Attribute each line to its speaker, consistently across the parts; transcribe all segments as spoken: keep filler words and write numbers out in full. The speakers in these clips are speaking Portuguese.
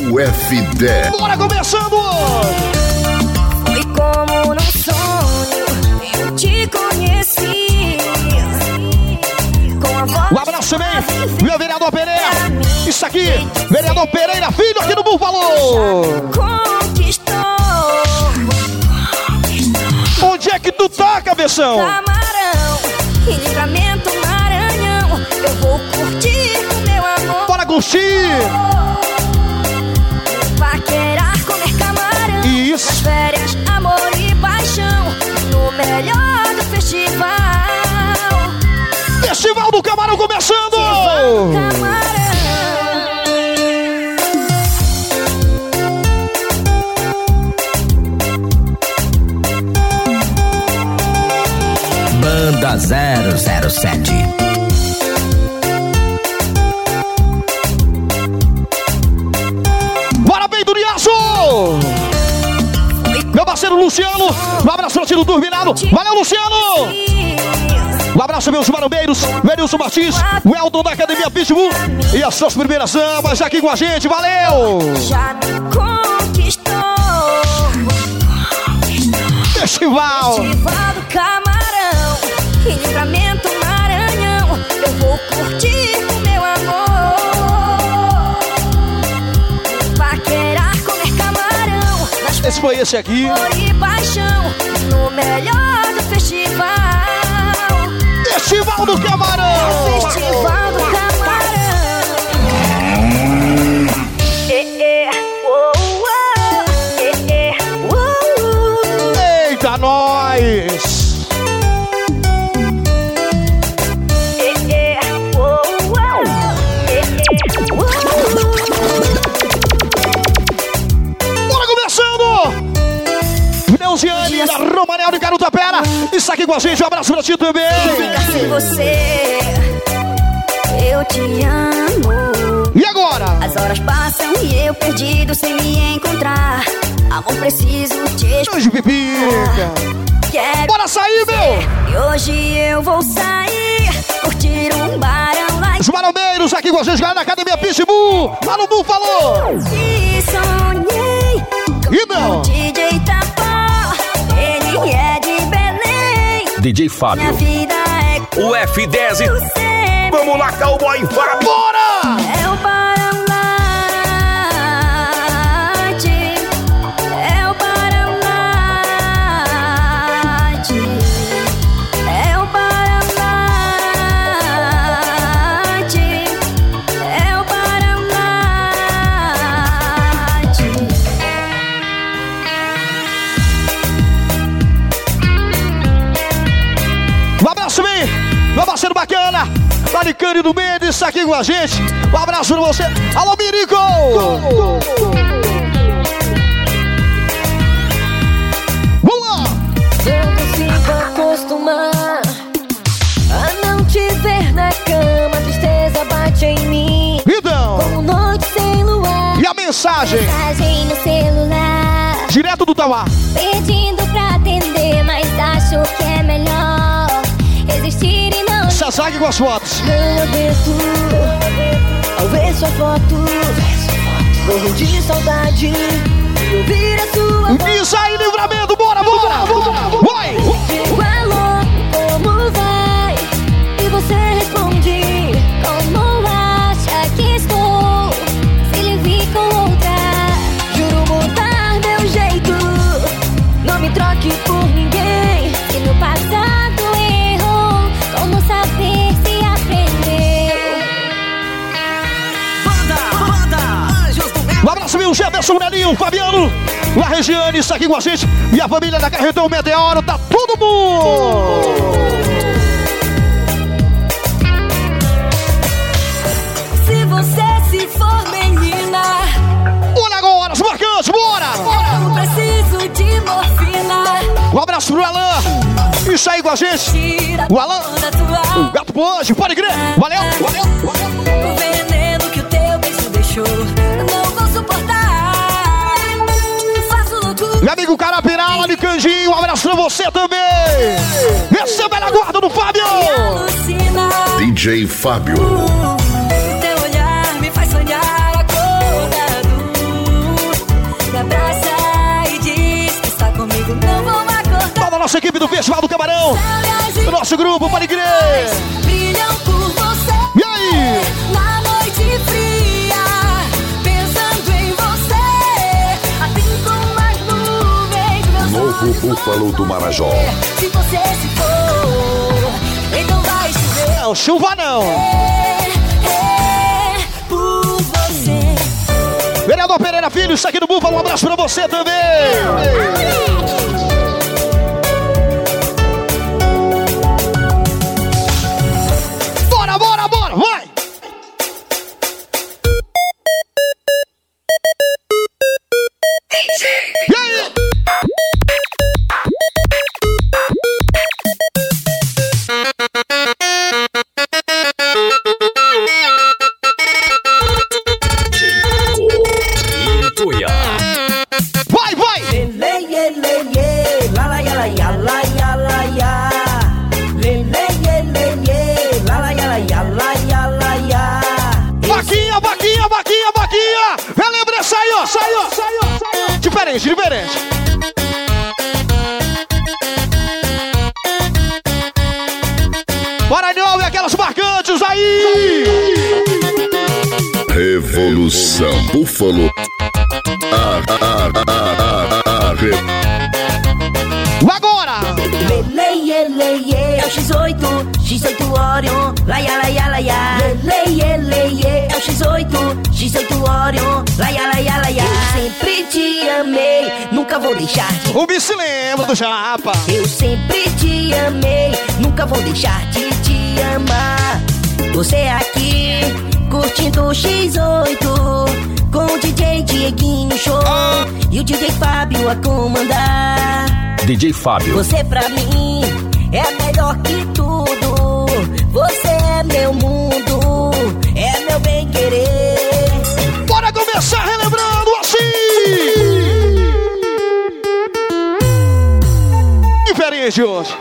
Speaker 1: U F dez.
Speaker 2: Bora começando!
Speaker 3: Foi como num sonho, eu te conheci. Com a voz.
Speaker 2: Um abraço também, meu vereador Pereira. Isso aqui, vereador Pereira, filho aqui do Búfalo.
Speaker 3: Conquistou.
Speaker 2: Onde é que tu tá, cabeção?
Speaker 3: Camarão, em Livramento, Maranhão. Eu vou curtir o meu amor.
Speaker 2: Bora curtir!
Speaker 3: Paquerar, comer camarão.
Speaker 2: Isso.
Speaker 3: Nas férias, amor e paixão. No melhor do festival.
Speaker 2: Festival do Camarão começando!
Speaker 3: Camarão.
Speaker 4: Banda zero zero sete.
Speaker 2: Bora bem, Duriaço! Meu parceiro Luciano, um abraço pra ti do Turbinado. Valeu, Luciano! Um abraço, meus marombeiros, Verilson Martins, o Elton da Academia Pitbull e as suas primeiras amas aqui com a gente, valeu!
Speaker 3: Já me conquistou.
Speaker 2: Festival!
Speaker 3: Festival do Camarão, em Livramento, Maranhão. Eu vou curtir o meu amor. Paquerar, comer camarão. Nas
Speaker 2: Esse foi esse aqui.
Speaker 3: amor e paixão. No melhor do festival.
Speaker 2: Festival do Camarão!
Speaker 3: Festival do Camarão. Eh, eh, oh, oh. Eh, eh, oh, oh.
Speaker 2: Eita, nós!
Speaker 3: Eh, eh, oh, oh. Eh, eh, oh, oh.
Speaker 2: Bora começando! Neuziane da Romanel de Carutapera está aqui com a gente, um abraço pra ti também!
Speaker 3: Ficar sem você, eu te amo.
Speaker 2: E agora?
Speaker 3: As horas passam e eu perdido sem me encontrar. Amor, preciso te
Speaker 2: Hoje, Pipica!
Speaker 3: Quero
Speaker 2: Bora sair, meu!
Speaker 3: E hoje eu vou sair, curtir um barão lá.
Speaker 2: Os marombeiros aqui com a gente, galera da Academia Pitbull! Fala o falou!
Speaker 3: E sonhei
Speaker 2: E não!
Speaker 3: com o D J Tapó, ele é de Belém.
Speaker 4: D J
Speaker 3: Minha
Speaker 4: Fábio.
Speaker 3: vida é
Speaker 4: U F dez.
Speaker 3: com você.
Speaker 4: Vamos lá, cowboy Fábio.
Speaker 2: Bora!
Speaker 3: É o Barão Light, é o Barão Light, é o Barão Light, é o Barão Light.
Speaker 2: Um abraço, bem! Meu parceiro bacana! Maricane do Mendes está aqui com a gente! Um abraço pra você! Alô, Mirico! Vamos lá!
Speaker 3: Eu consigo acostumar a não te ver na cama. A tristeza bate em mim
Speaker 2: Então!
Speaker 3: como noite sem luar.
Speaker 2: E a mensagem?
Speaker 3: Mensagem no celular
Speaker 2: Direto do Tauá!
Speaker 3: pedindo pra atender, mas acho que é melhor existir e não
Speaker 2: Sazag com as fotos!
Speaker 3: Meu dedo, ao ver sua foto, morro de saudade de ouvir a sua voz.
Speaker 2: Isso aí, Livramento! Bora, bora! Vai!
Speaker 3: Digo alô, como vai? E você responde, como acha que estou? Se lhe vi com outra, juro mudar meu jeito. Não me troque por ninguém. Se no passado errou, como saber se aprendeu?
Speaker 2: Um abraço, meu Jefferson, Nelinho, Fabiano, a Regiane está aqui com a gente e a família da Carretão Meteoro, tá todo mundo!
Speaker 3: Se você se for menina,
Speaker 2: Olha agora, os marcantes, bora!
Speaker 3: eu preciso de morfina.
Speaker 2: Um abraço pro Alan, isso aí com a gente,
Speaker 3: Tira
Speaker 2: o Alan,
Speaker 3: toda tua
Speaker 2: o Gato Pode, pode crer, valeu, valeu, valeu.
Speaker 3: o veneno que o teu beijo deixou. Não vou suportar. Faço loucura.
Speaker 2: Meu amigo Carapirala de Canjinho, um abraço pra você também! Receba na guarda do Fábio!
Speaker 3: Alucina.
Speaker 1: D J Fábio.
Speaker 3: O teu olhar me faz sonhar acordado.
Speaker 2: Festival do Camarão. Do nosso grupo, pode crer.
Speaker 3: Brilham por você.
Speaker 2: E aí?
Speaker 3: Na noite fria, pensando em você. Assim como as nuvens, meus
Speaker 1: Novo
Speaker 3: olhos
Speaker 1: Búfalo do Marajó.
Speaker 3: Se você se for, então vai chover.
Speaker 2: Não, chuva não.
Speaker 3: É, é, por você.
Speaker 2: Vereador Pereira Filho, isso aqui do Búfalo, um abraço pra você também. Bora, bora, bora, vai! E aí? Vai, vai! Vaquinha, vaquinha, vaquinha, vaquinha! Relembra, saiu, saiu, saiu, saiu! Diferente, diferente! Bora, Nhobe, aquelas marcantes aí!
Speaker 1: Revolução Búfalo. Ah, ah, ah, ah, ah, re...
Speaker 2: Agora!
Speaker 5: Lele, lele, é o X oito, X oito Orion, laia, laia, laia. Lele, lele, é o X oito, X oito Orion, laia, laia, laia. Eu sempre te amei, nunca vou deixar de...
Speaker 2: O bicho se lembra do Japa.
Speaker 5: Eu sempre te amei, nunca vou deixar de te amar. Você aqui, curtindo o X oito, com o D J Dieguinho Show e o D J Fábio a comandar.
Speaker 4: D J Fábio.
Speaker 5: Você pra mim é melhor que tudo. Você é meu mundo, é meu bem querer.
Speaker 2: Bora começar relembrando assim! Diferente hoje.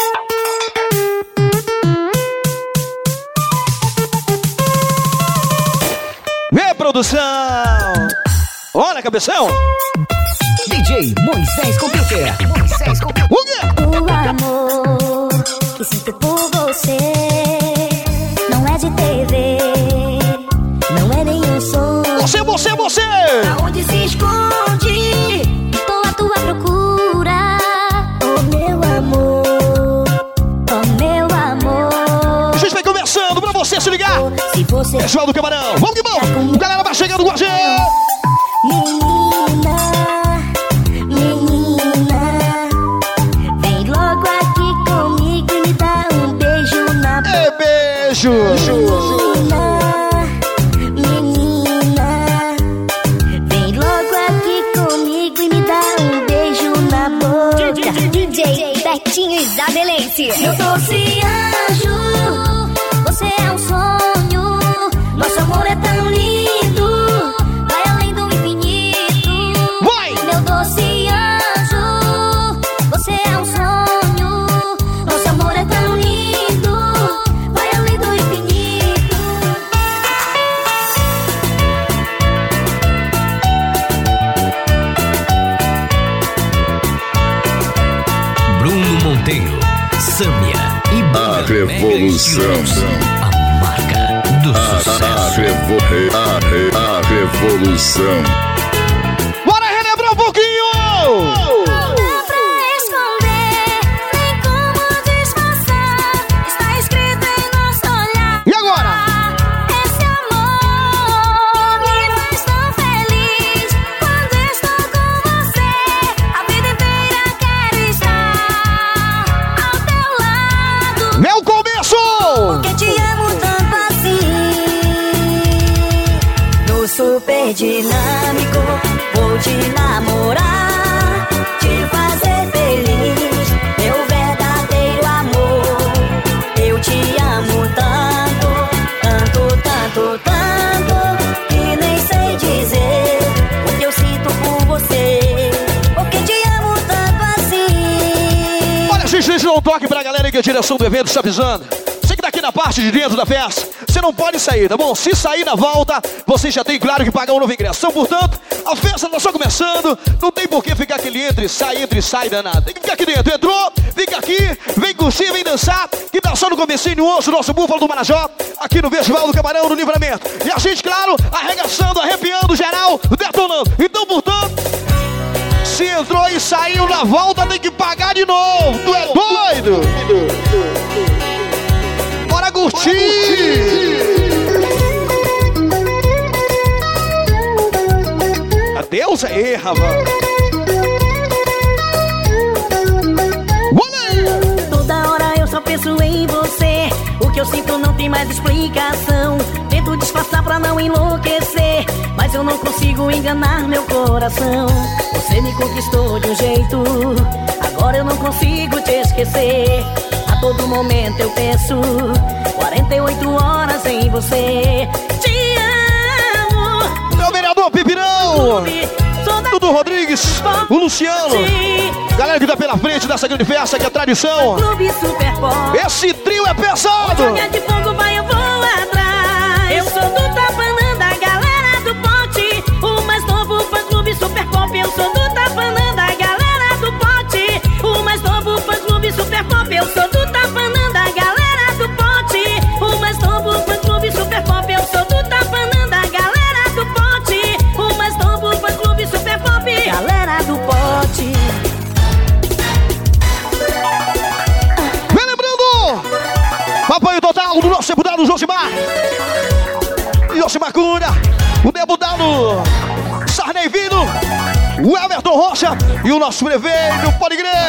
Speaker 2: Vem, produção! Olha, cabeção!
Speaker 4: D J Moisés Computer. Moisés Computer.
Speaker 2: O quê?
Speaker 3: O amor que sinto por você não é de T V, não é nenhum som.
Speaker 2: Você, você, você!
Speaker 5: Aonde se esconde?
Speaker 3: Estou à tua procura, oh meu amor, oh meu amor.
Speaker 2: A gente vai começando pra você se ligar!
Speaker 5: Se você
Speaker 2: Pessoal do Camarão, vamos que vamos! Galera vai chegando com a gente!
Speaker 3: Menina, menina, vem logo aqui comigo e me dá um beijo na boca.
Speaker 2: É beijo!
Speaker 3: Menina, menina, vem logo aqui comigo e me dá um beijo na boca. D J Betinho Isabelense.
Speaker 5: eu doce anjo,
Speaker 3: Você é um sonho,
Speaker 5: nosso amor é tão lindo.
Speaker 3: vai além do infinito.
Speaker 2: Vai!
Speaker 3: Meu doce anjo, você é um sonho,
Speaker 5: Nosso amor é tão lindo.
Speaker 3: vai além do infinito.
Speaker 4: Bruno Monteiro, Sâmia e
Speaker 1: A
Speaker 4: Banda
Speaker 1: revolução.
Speaker 4: Mega Estilos. A marca do
Speaker 1: A, a,
Speaker 4: sucesso.
Speaker 1: revo, re- a, re- a revolução.
Speaker 2: Bora relembrar um pouquinho!
Speaker 3: Não dá pra esconder, nem como disfarçar. Está escrito em nosso olhar.
Speaker 2: E agora?
Speaker 3: Esse amor me faz tão feliz. Quando estou com você, a vida inteira quero estar ao teu lado.
Speaker 2: Meu começo!
Speaker 5: Que te amo tanto assim. No super dinâmico, vou te namorar, te fazer feliz, meu verdadeiro amor. Eu te amo tanto, tanto, tanto, tanto, que nem sei dizer o que eu sinto por você. Porque te amo tanto assim.
Speaker 2: Olha, gente, deixa eu dar um toque pra galera aí que a direção do evento está avisando. Você que tá aqui na parte de dentro da festa, você não pode sair, tá bom? Se sair na volta, você já tem, claro, que pagar um novo ingresso. Então, portanto, a festa tá só começando, não tem por que ficar aquele entre e sai, entre e sai danado. Tem que ficar aqui dentro. Entrou, fica aqui, vem curtir, vem dançar, que tá só no comecinho hoje o nosso Búfalo do Marajó, aqui no Festival do Camarão do Livramento. E a gente, claro, arregaçando, arrepiando geral, detonando. Então, portanto, se entrou e saiu na volta, tem que pagar de novo. Tu é doido? Bora curtir! Adeus aí, rapaz.
Speaker 5: Toda hora eu só penso em você. O que eu sinto não tem mais explicação. Tento disfarçar pra não enlouquecer, mas eu não consigo enganar meu coração. Você me conquistou de um jeito, agora eu não consigo te esquecer. A todo momento eu penso, quarenta e oito horas em você. Te amo.
Speaker 2: Meu vereador Pipirão, Dudu Rodrigues, o Luciano, galera que tá pela frente dessa grande festa, que é tradição. Esse trio é pesado.
Speaker 5: Joga de fogo, vai, eu vou atrás. Eu sou do Tapanã, da galera do Pote, o mais novo fã-clube Super Pop. Eu sou do Tapanã, da galera do Pote, o mais novo fã-clube Super Pop. Eu sou do Tapanã, da galera do Pote, o mais novo fã-clube Super Pop. Eu sou do Tapanã, da galera do Pote, o mais novo fã-clube Super Pop. Galera do Pote.
Speaker 2: Vem lembrando, apoio total do nosso deputado Josimar, Josimar Cunha, o deputado Sarney Vindo, o Everton Rocha e o nosso prefeito, pode crer.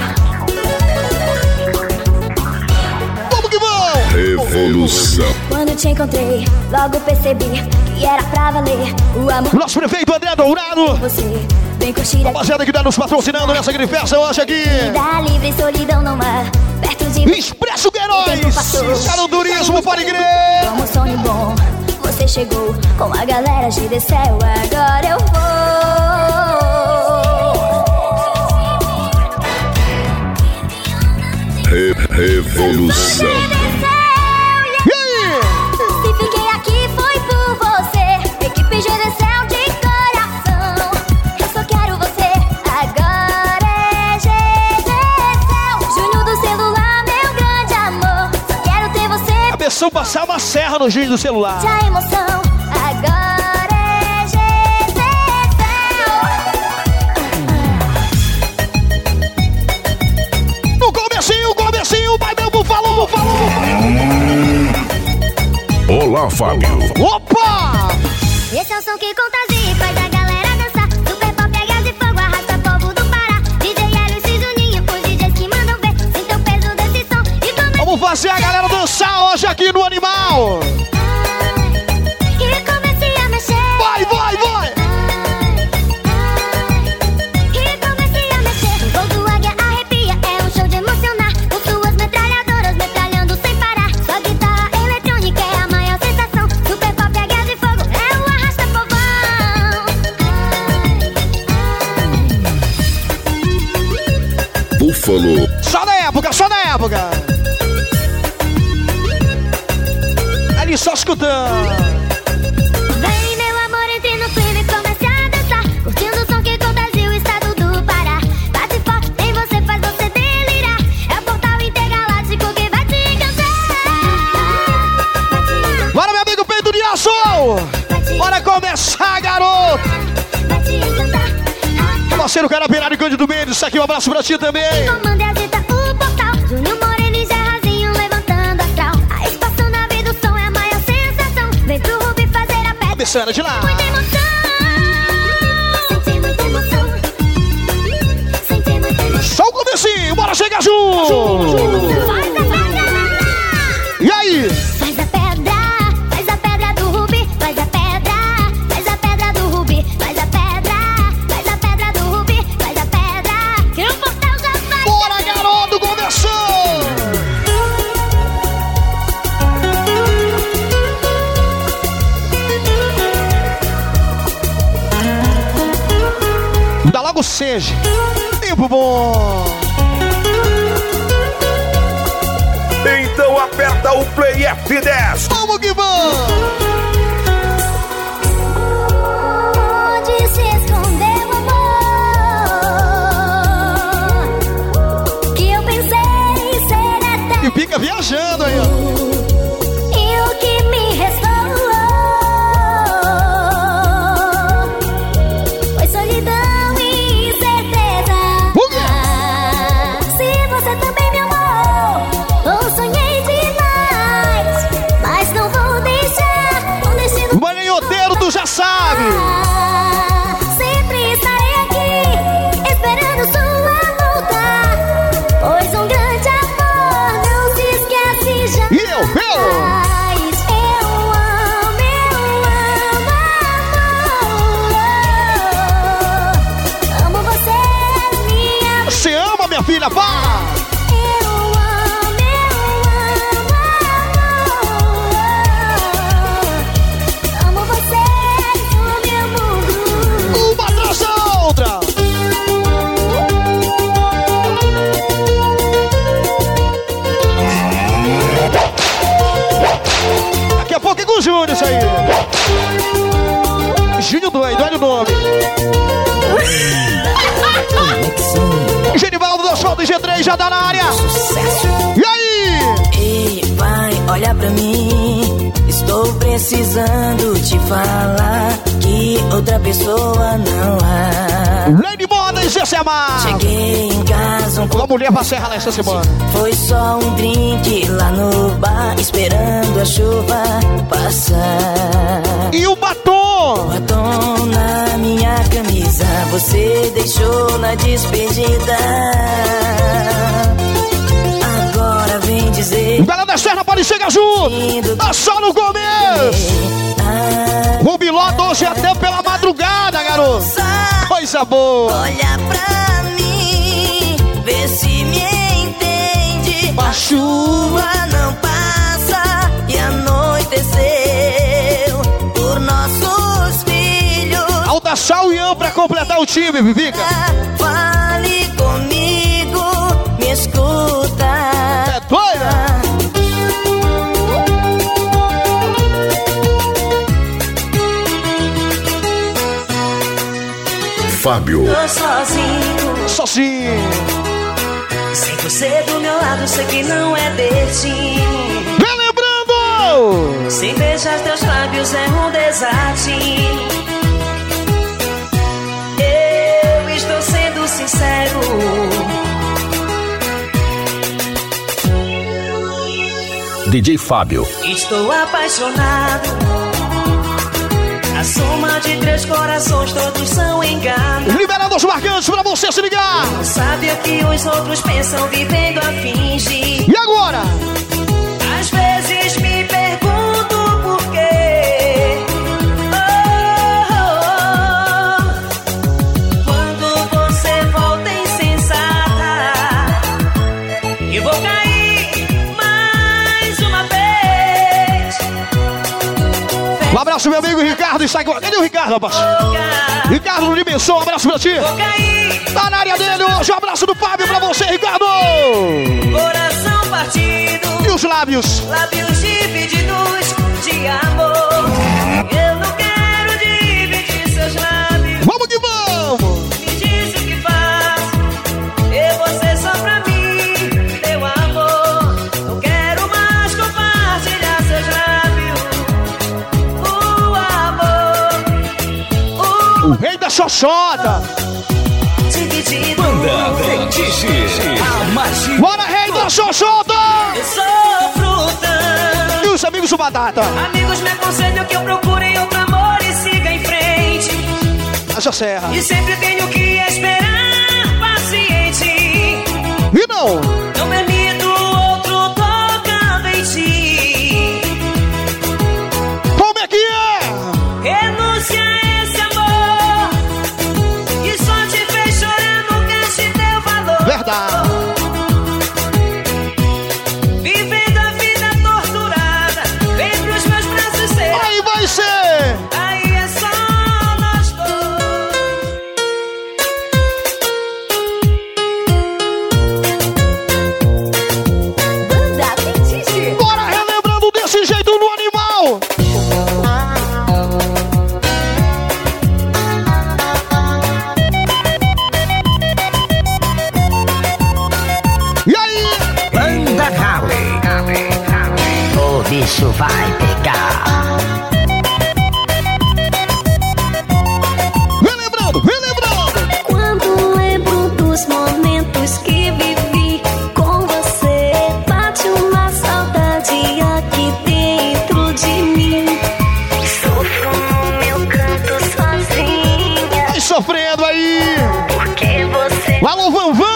Speaker 2: Vamos que vamos!
Speaker 1: Revolução.
Speaker 3: Quando te encontrei, logo percebi que era pra valer o amor.
Speaker 2: Nosso prefeito André Dourado,
Speaker 3: Você vem curtir aqui.
Speaker 2: rapaziada que tá nos patrocinando nessa grande festa hoje aqui.
Speaker 3: Vida livre, solidão no mar. Perto de mim,
Speaker 2: Expresso Queiroz, cara do turismo, pode crer.
Speaker 3: como um sonho bom. Você chegou com a galera de desceu. Agora eu vou.
Speaker 1: Re Revolução.
Speaker 2: E aí?
Speaker 3: Se fiquei aqui foi por você. Equipe G D C L de coração. Eu só quero você. Agora é G D C L. Júnior do celular, meu grande amor. Só quero ter você.
Speaker 2: A pessoa passar uma serra no jeito do celular.
Speaker 3: A emoção. Agora é G D C L.
Speaker 2: No comecinho, comecinho, vai meu bufalo, bufalo, bufalo.
Speaker 1: Olá, Fábio.
Speaker 2: Opa!
Speaker 3: Esse é o som que contagia e faz a galera dançar. Super Pop é gás e fogo, arrasta povo do Pará. D J Hélio e Juninho, os D Js que mandam ver. Sinta o peso desse som e começa.
Speaker 2: Vamos fazer a galera dançar hoje aqui no Animal.
Speaker 3: E comecei a mexer.
Speaker 2: Vai, vai, vai!
Speaker 3: E comecei a mexer. O voo do águia arrepia, é um show de emocionar. Com suas metralhadoras metralhando sem parar. Sua guitarra eletrônica é a maior sensação. Super Pop é gás e fogo, é o arrasta povão.
Speaker 1: Búfalo.
Speaker 2: Só na época, só na época. Ali só escutando.
Speaker 3: Vem, meu amor, entre no clima e comece a dançar. Curtindo o som que contagia o estado do Pará. Bate forte em você, faz você delirar. É o portal intergaláctico que vai te encantar.
Speaker 2: Bora, meu amigo Pedro de Aço! Bora começar, garoto!
Speaker 3: Vai te encantar.
Speaker 2: Parceiro Carapirário e Cândido Mendes, isso aqui um abraço pra ti também.
Speaker 3: Comanda e agita o portal. Júnior Moreno e Gerrazinho levantando astral. A expansão da vida, o som é a maior sensação. Vem pro Rubi fazer a festa.
Speaker 2: Começando de lá.
Speaker 3: Muita emoção. Senti muita emoção. Senti muita emoção.
Speaker 2: Só o comecinho, bora chegar junto!
Speaker 3: Faz a pedra.
Speaker 2: E aí?
Speaker 3: Faz a pedra. Faz a pedra do Rubi. Faz a pedra. Faz a pedra do Rubi. Faz a pedra. Faz a pedra do Rubi. Faz a pedra. Que o portal já vai.
Speaker 2: Bora, garoto, começou! Dá logo seja. Tempo bom.
Speaker 1: Então então aperta o Play F dez.
Speaker 2: Vamos que vamos!
Speaker 3: Onde se escondeu o amor que eu pensei ser eterno?
Speaker 2: E fica viajando aí, ó.
Speaker 3: E o que me restou foi solidão e incerteza.
Speaker 2: O quê?
Speaker 3: Se você também me amou, ou sonhei demais, mas não vou deixar o destino.
Speaker 2: Manhoteiro, tu já sabe.
Speaker 3: Sempre estarei aqui, esperando sua volta, pois um grande amor não se esquece jamais.
Speaker 2: E eu, eu?
Speaker 3: Eu amo, eu amo, amor. Amo você, minha.
Speaker 2: Você ama, minha filha? Fala!
Speaker 3: Eu amo, eu amo, amor. Amo você, o meu mundo.
Speaker 2: Uma atrás da outra! Daqui a pouco é com o Júnior isso aí. Júnior doido, olha o nome. Genivaldo do Asfalto G três já tá na área. E aí?
Speaker 5: Ei, vai, olha pra mim. Estou precisando te falar que outra pessoa não há.
Speaker 2: Lady Moda e G C M A.
Speaker 5: Cheguei em casa um
Speaker 2: Uma mulher pra Serra nessa semana.
Speaker 5: Foi só um drink lá no bar, esperando a chuva passar.
Speaker 2: E o batom?
Speaker 5: Batom na minha camisa, você deixou na despedida. Agora vem dizer
Speaker 2: Bela da Serra pode chegar junto. Tá só no começo.
Speaker 5: ah,
Speaker 2: O Bilota hoje até pela madrugada, garoto. Coisa boa.
Speaker 5: olha pra mim, vê se me entende. A chuva não passa e anoiteceu por nossos filhos.
Speaker 2: Alta Sal e Ian pra completar o time, Vivica.
Speaker 5: Fale comigo, me escuta.
Speaker 2: É doida?
Speaker 1: Fábio.
Speaker 5: Tô sozinho,
Speaker 2: Sozinho.
Speaker 5: sem você do meu lado, sei que não é destino.
Speaker 2: Vem lembrando.
Speaker 5: Sem beijar teus lábios é um desatino. Eu estou sendo sincero.
Speaker 1: D J Fábio.
Speaker 5: Estou apaixonado. A soma de três corações, todos são enganos.
Speaker 2: Liberando os marcantes pra você se ligar.
Speaker 5: Não sabe o que os outros pensam, vivendo a fingir.
Speaker 2: E agora?
Speaker 5: Às vezes me pergunto por quê. Oh, oh, oh. Quando você volta insensata, eu vou cair mais uma vez.
Speaker 2: Um abraço, meu amigo Ricardo. E sai... Cadê o Ricardo, rapaz? Ricardo no Dimensão, um abraço pra ti.
Speaker 5: Vou cair,
Speaker 2: Tá na área dele hoje. Um abraço do Fábio pra você, Ricardo.
Speaker 5: coração partido,
Speaker 2: E os lábios?
Speaker 5: lábios divididos de amor. Eu não quero dividir seus lábios.
Speaker 2: Vamos que vamos.
Speaker 5: Me diz o que faz. Eu você só pra mim, meu amor. Não quero mais compartilhar seus lábios. O amor,
Speaker 2: O rei da xoxota.
Speaker 5: o dividido.
Speaker 2: Bora, rei da xoxota.
Speaker 5: Eu sofro tanto.
Speaker 2: E os amigos do Batata.
Speaker 5: Amigos me aconselham que eu procure outro amor e siga em frente.
Speaker 2: Essa serra.
Speaker 5: E sempre tenho que esperar paciente.
Speaker 2: E não.
Speaker 5: Não permito outro tocando em ti.
Speaker 2: Como é que é?
Speaker 5: Renúncia a esse amor que só te fez chorar, nunca te deu valor.
Speaker 2: Verdade.
Speaker 5: Vivendo a vida torturada, vem pros meus braços ser.
Speaker 2: Aí vai ser.
Speaker 5: Aí é só nós dois. bicho vai pegar.
Speaker 2: Vem lembrando, vem lembrando.
Speaker 3: Quando lembro dos momentos que vivi com você, bate uma saudade aqui dentro de mim. Sofro no meu canto sozinha.
Speaker 2: Vai sofrendo aí.
Speaker 3: Porque você
Speaker 2: Alô, Van Van.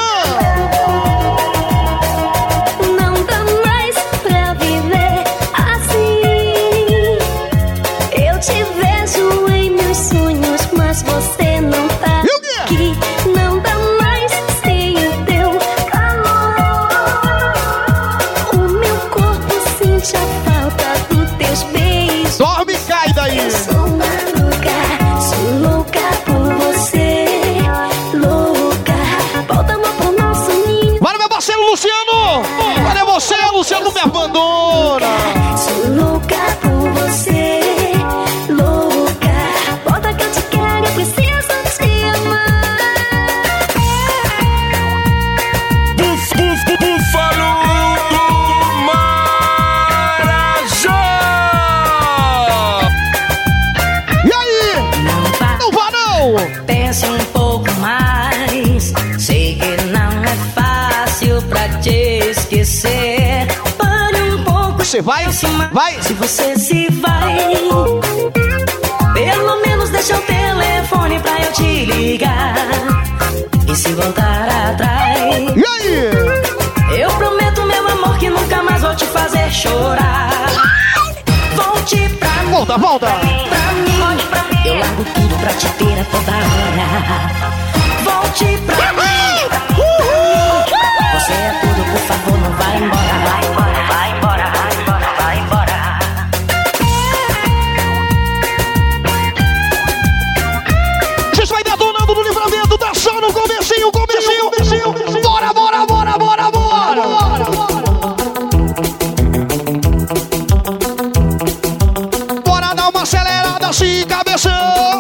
Speaker 3: não dá mais pra viver assim. Eu te vejo em meus sonhos, mas você não tá
Speaker 2: E o quê?
Speaker 3: aqui. Não dá mais sem o teu calor. O meu corpo sente a falta dos teus beijos.
Speaker 2: Dorme e cai daí.
Speaker 3: Sou maluca, sou louca por você. Louca, volta amor pro nosso ninho.
Speaker 2: Para meu parceiro Luciano. Cadê você, Luciano? Não me abandona.
Speaker 3: Sou louca por você. Louca, volta que eu te quero, eu preciso te amar.
Speaker 1: Búfalo do Marajó.
Speaker 2: E aí?
Speaker 5: Não vá,
Speaker 2: Não vá não.
Speaker 5: pense um pouco mais. Sei que não é fácil pra te esquecer. Pare um pouco.
Speaker 2: Você vai? Vai.
Speaker 5: Se você se vai, pelo menos deixa o telefone pra eu te ligar. E se voltar atrás,
Speaker 2: E aí?
Speaker 5: eu prometo, meu amor, que nunca mais vou te fazer chorar. Volte pra mim,
Speaker 2: Volta, volta.
Speaker 5: pra mim, pra mim. Eu largo tudo pra te ter a toda hora. Volte pra mim, pra mim. Você é tudo, por favor, não vai embora. Vai embora, vai embora, vai embora, vai embora.
Speaker 2: A gente vai detonando no livramento. Tá só no comecinho, comecinho, comecinho. Bora, bora, bora, bora, bora. Bora dar uma acelerada assim, cabeção.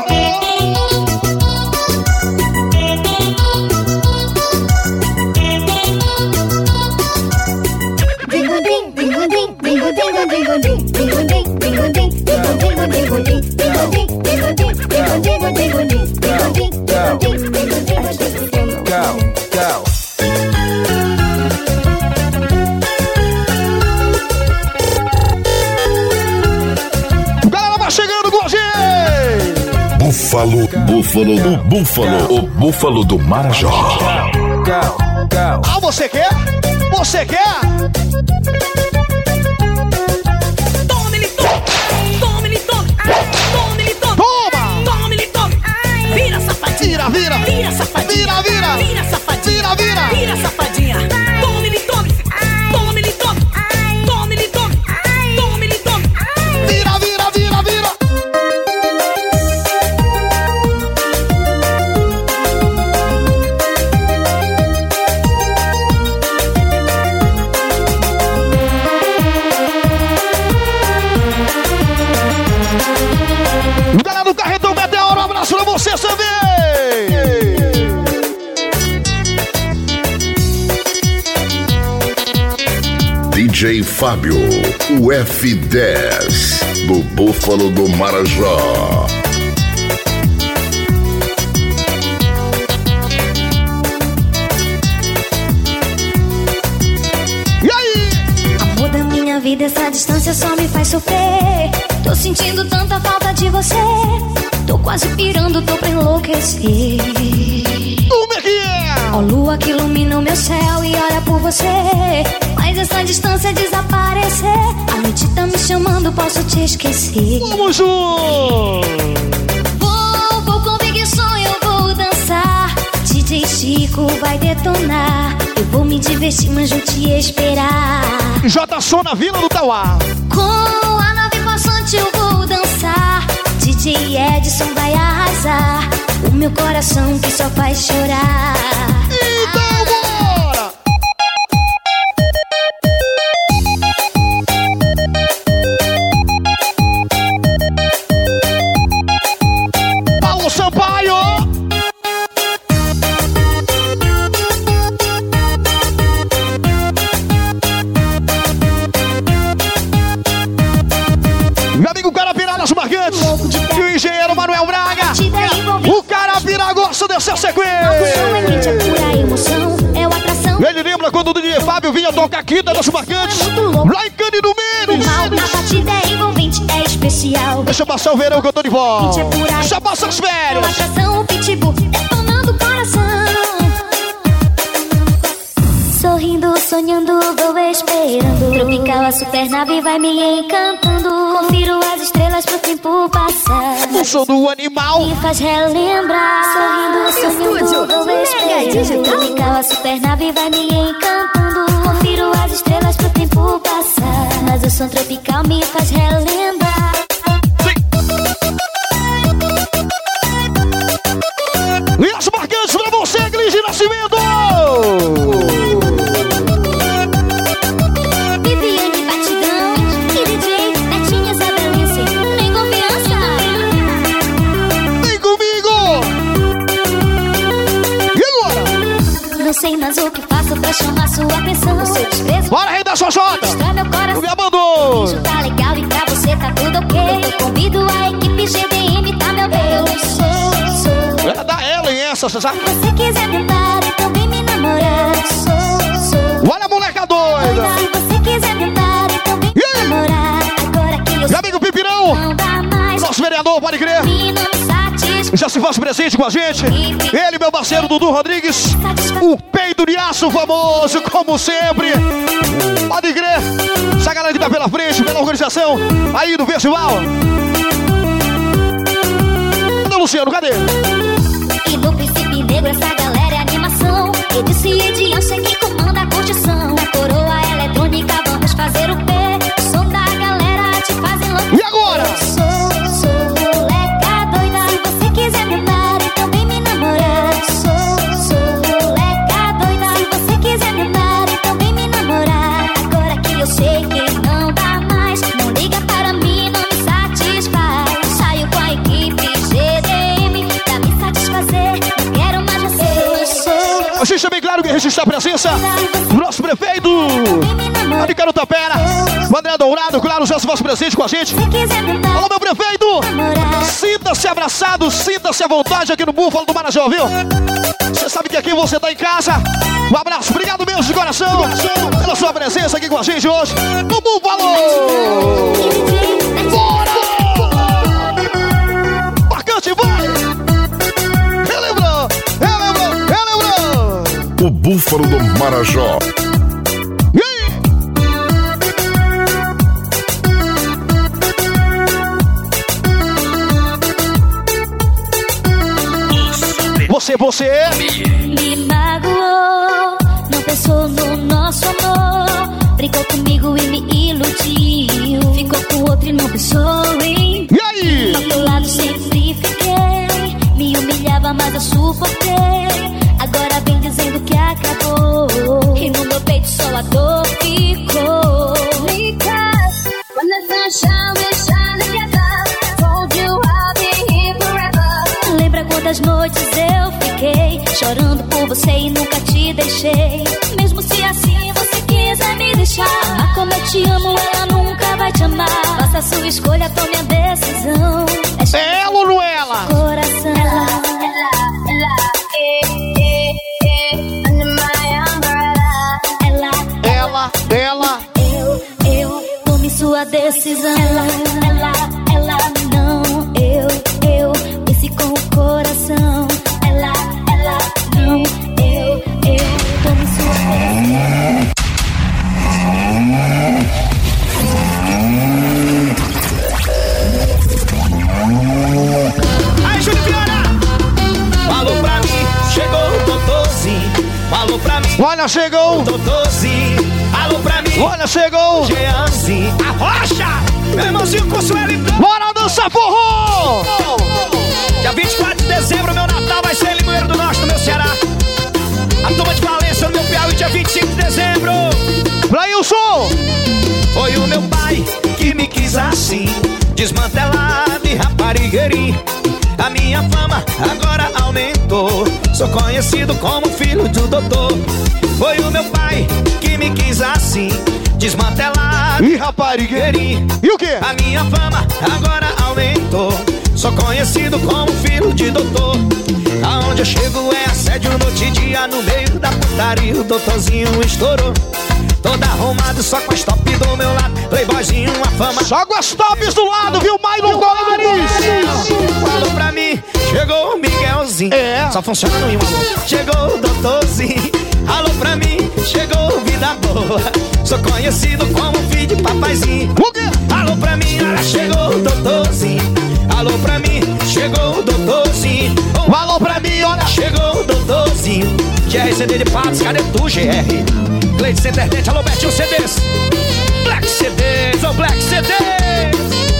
Speaker 2: Galera, vai chegando com a gente.
Speaker 1: Búfalo, búfalo do búfalo, o búfalo do Marajó.
Speaker 2: Ah, você quer? Você quer?
Speaker 6: Toma, ele toma! Toma, ele toma! Toma, ele toma!
Speaker 2: Toma!
Speaker 6: Toma, ele toma! Vira, safadinha!
Speaker 2: Vira, vira.
Speaker 6: Vira, safadinha!
Speaker 2: Vira, vira.
Speaker 6: Vira, safadinha!
Speaker 2: Vira, vira.
Speaker 6: Vira, safadinha! Toma, ele toma! Toma, ele toma! Toma, ele toma! Toma, ele toma!
Speaker 2: Vira, vira, vira, vira. Galera do Carretão Meteoro, um abraço pra você também.
Speaker 1: D J Fábio, o F dez do Búfalo do Marajó.
Speaker 2: E aí?
Speaker 3: Amor da minha vida, essa distância só me faz sofrer. Tô sentindo tanta falta de você. Tô quase pirando, tô pra enlouquecer.
Speaker 2: Como é que é?
Speaker 3: Ó lua que ilumina o meu céu e olha por você. Mas essa distância desaparecer. A noite tá me chamando, posso te esquecer.
Speaker 2: Vamos juntos.
Speaker 3: Vou, vou com Big Som, eu vou dançar. D J Chico vai detonar. Eu vou me divertir, mas vou te esperar.
Speaker 2: J Som na Vila do Tauá.
Speaker 3: Com a nave passante eu vou dançar. D J Edson vai arrasar. O meu coração que só faz chorar.
Speaker 2: Então bora! Paulo Sampaio! descer a sequência.
Speaker 3: Algo é quente, é pura emoção, é o atração.
Speaker 2: Ele lembra quando o D J Fábio vinha tocar aqui da nossa marcantes.
Speaker 3: É muito louco.
Speaker 2: Lá em Cândido Mendes.
Speaker 3: A batida é envolvente, é especial.
Speaker 2: Deixa eu passar o verão que eu tô de volta.
Speaker 3: É pura
Speaker 2: Deixa eu passar as
Speaker 3: é uma
Speaker 2: férias.
Speaker 3: atração, o pitbull detonando o coração. Sorrindo, sonhando, vou esperando. Tropical, a supernave vai me encantando. Confiro as estrelas pro tempo passar.
Speaker 2: O som do animal.
Speaker 3: Me faz relembrar. Sorrindo, sonhando, vou esperando. Tropical, a supernave vai me encantando. Confiro as estrelas pro tempo passar. Mas o som tropical me faz relembrar.
Speaker 2: E as marcantes pra você, Cris de Nascimento.
Speaker 3: Viviane Batidão e D J Netinha Sabelense. Tem confiança.
Speaker 2: Vem comigo. E agora?
Speaker 3: Não sei mais o que faço pra chamar sua atenção. Seu desprezo
Speaker 2: Bora, rei da Xoxota.
Speaker 3: destrói meu coração.
Speaker 2: Não me abandono.
Speaker 3: Isso tá legal e pra você tá tudo ok. Eu convido a equipe G D M, tá meu bem. Eu sou, sou.
Speaker 2: É da Ellen essa, você sabe?
Speaker 3: Se você quiser tentar, então vem me namorar. Sou, sou.
Speaker 2: Olha a moleca doida.
Speaker 3: Se você quiser tentar, então vem me namorar. Agora que eu
Speaker 2: Meu amigo Pipirão.
Speaker 3: não dá mais.
Speaker 2: Nosso vereador, pode crer.
Speaker 3: Me não me satisfaz.
Speaker 2: Já se faz presente com a gente. Ele, meu parceiro Dudu Rodrigues. O peito de aço famoso, como sempre. Pode crer. Essa galera que tá pela frente, pela organização aí do festival. Cadê o Luciano? Cadê?
Speaker 3: E no Príncipe Negro essa galera é animação. Edilce e Ediança é quem comanda a curtição. Na coroa eletrônica vamos fazer o pé. O som da galera te faz enlouquecer.
Speaker 2: E agora?
Speaker 3: Sou, sou moleca doida. Se você quiser tentar, então vem me namorar. Sou, sou moleca doida. Se você quiser tentar, então vem me namorar. Agora que eu sei que não dá mais. Não liga para mim, não me satisfaz. Saio com a equipe G D M pra me satisfazer. Não quero mais você. Sou,
Speaker 2: A gente também, claro, que registrar a presença do nosso prefeito
Speaker 3: vem me namorar.
Speaker 2: Adicaro Tapera, o André Dourado, claro, já se faz presente com a gente.
Speaker 3: Se quiser tentar,
Speaker 2: Alô, meu prefeito!
Speaker 3: namorar.
Speaker 2: Sinta-se abraçado, sinta-se à vontade aqui no Búfalo do Marajó, viu? Você sabe que aqui você tá em casa. Um abraço, obrigado mesmo de coração pela sua presença aqui com a gente hoje no Búfalo! Bora! Marcante, vai! Relembrou, relembrou, relembrou!
Speaker 1: O Búfalo do Marajó.
Speaker 2: E aí? Você, você...
Speaker 3: Me magoou, não pensou no nosso amor. Brigou comigo e me iludiu. Ficou com outro e não pensou em
Speaker 2: E aí?
Speaker 3: ao teu lado sempre fiquei. Me humilhava, mas eu suportei. Agora vem dizendo que acabou. E no meu peito só a dor ficou. Because when the sun shine, we shine together. Told you I'll be here forever. Lembra quantas noites eu fiquei chorando por você e nunca te deixei. Mesmo se assim você quiser me deixar, amar como eu te amo, ela nunca vai te amar. Faça a sua escolha, tome a decisão.
Speaker 2: É ela ou não é ela?
Speaker 3: Coração. Ela, ela, ela, eh, eh, eh, under my umbrella. Ela,
Speaker 2: Ela, ela...
Speaker 3: eu, eu, tome sua decisão. Ela, ela, ela, não, eu, eu, pense com o coração. Ela, ela, não, eu, eu, tome sua decisão.
Speaker 7: Aí, Júlio Viana! Falou pra mim, chegou o Totozinho. Falou pra mim,
Speaker 2: Olha, chegou!
Speaker 7: Totozinho. Alô pra mim,
Speaker 2: Olha, chegou!
Speaker 7: Jeanzinho. A rocha! Meu irmãozinho Consuelo e
Speaker 2: Bora dançar forró!
Speaker 7: dia vinte e quatro de dezembro, meu Natal vai ser em Limoeiro do Norte, no meu Ceará. A turma de Valência, no meu Piauí, dia vinte e cinco de dezembro.
Speaker 2: Brailson!
Speaker 7: Foi o meu pai que me quis assim, desmantelado e raparigueirinho. A minha fama agora aumentou, sou conhecido como filho do doutor. Foi o meu pai que me quis assim, desmantelado
Speaker 2: E raparigueirinho! E o quê?
Speaker 7: A minha fama agora aumentou, sou conhecido como filho de doutor. Aonde eu chego de dia no meio da putaria o doutorzinho estourou. Todo arrumado, só com as top do meu lado. Playboyzinho, uma fama.
Speaker 2: Só com as tops do lado, viu, Mairo Colares?
Speaker 7: Falou pra mim, chegou o Miguelzinho.
Speaker 2: É.
Speaker 7: Só funciona no imã. Chegou o doutorzinho. Alô pra mim, chegou vida boa. Sou conhecido como filho de papaizinho.
Speaker 2: O quê?
Speaker 7: Alô pra mim, olha, chegou o doutorzinho. Alô pra mim, chegou o doutorzinho. Oh,
Speaker 2: alô pra mim, olha,
Speaker 7: chegou o doutorzinho. G R C D de Patos, cadê tu, G R? Cleide Centerdente, alô Betinho C Ds. Black C Ds, oh Black C Ds.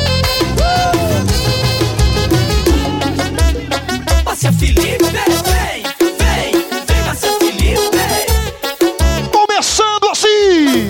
Speaker 7: uh! Márcia Felipe, vem, vem, vem, Márcia Felipe.
Speaker 2: Começando assim.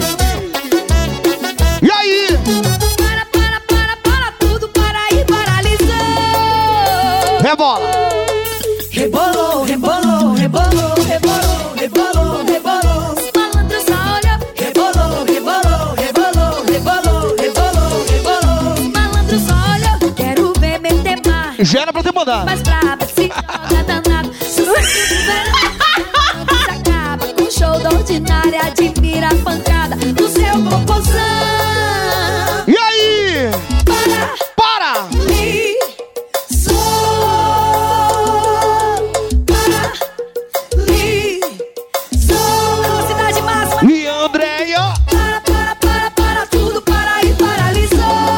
Speaker 2: E aí?
Speaker 3: Para, para, para, para tudo, para aí, paralisou.
Speaker 2: Rebola.
Speaker 5: Rebolou, rebolou, rebolou, rebolou, rebolou, rebolou.
Speaker 3: Os malandros só olham.
Speaker 5: Rebolou, rebolou, rebolou, rebolou, rebolou, rebolou.
Speaker 3: Os malandros só olham. Quero ver meter mais.
Speaker 2: Já era pra ter mandado.
Speaker 3: Mais braba, se joga danado. Sucesso do verão. Se acaba com o show da ordinária. Admira a pancada do seu popozão.
Speaker 2: E aí?
Speaker 3: Para,
Speaker 2: Para!
Speaker 3: li, sou. Para, li, sou. Velocidade máxima.
Speaker 2: E Andréia?
Speaker 3: Para, para, para, para tudo, para aí, paralisou.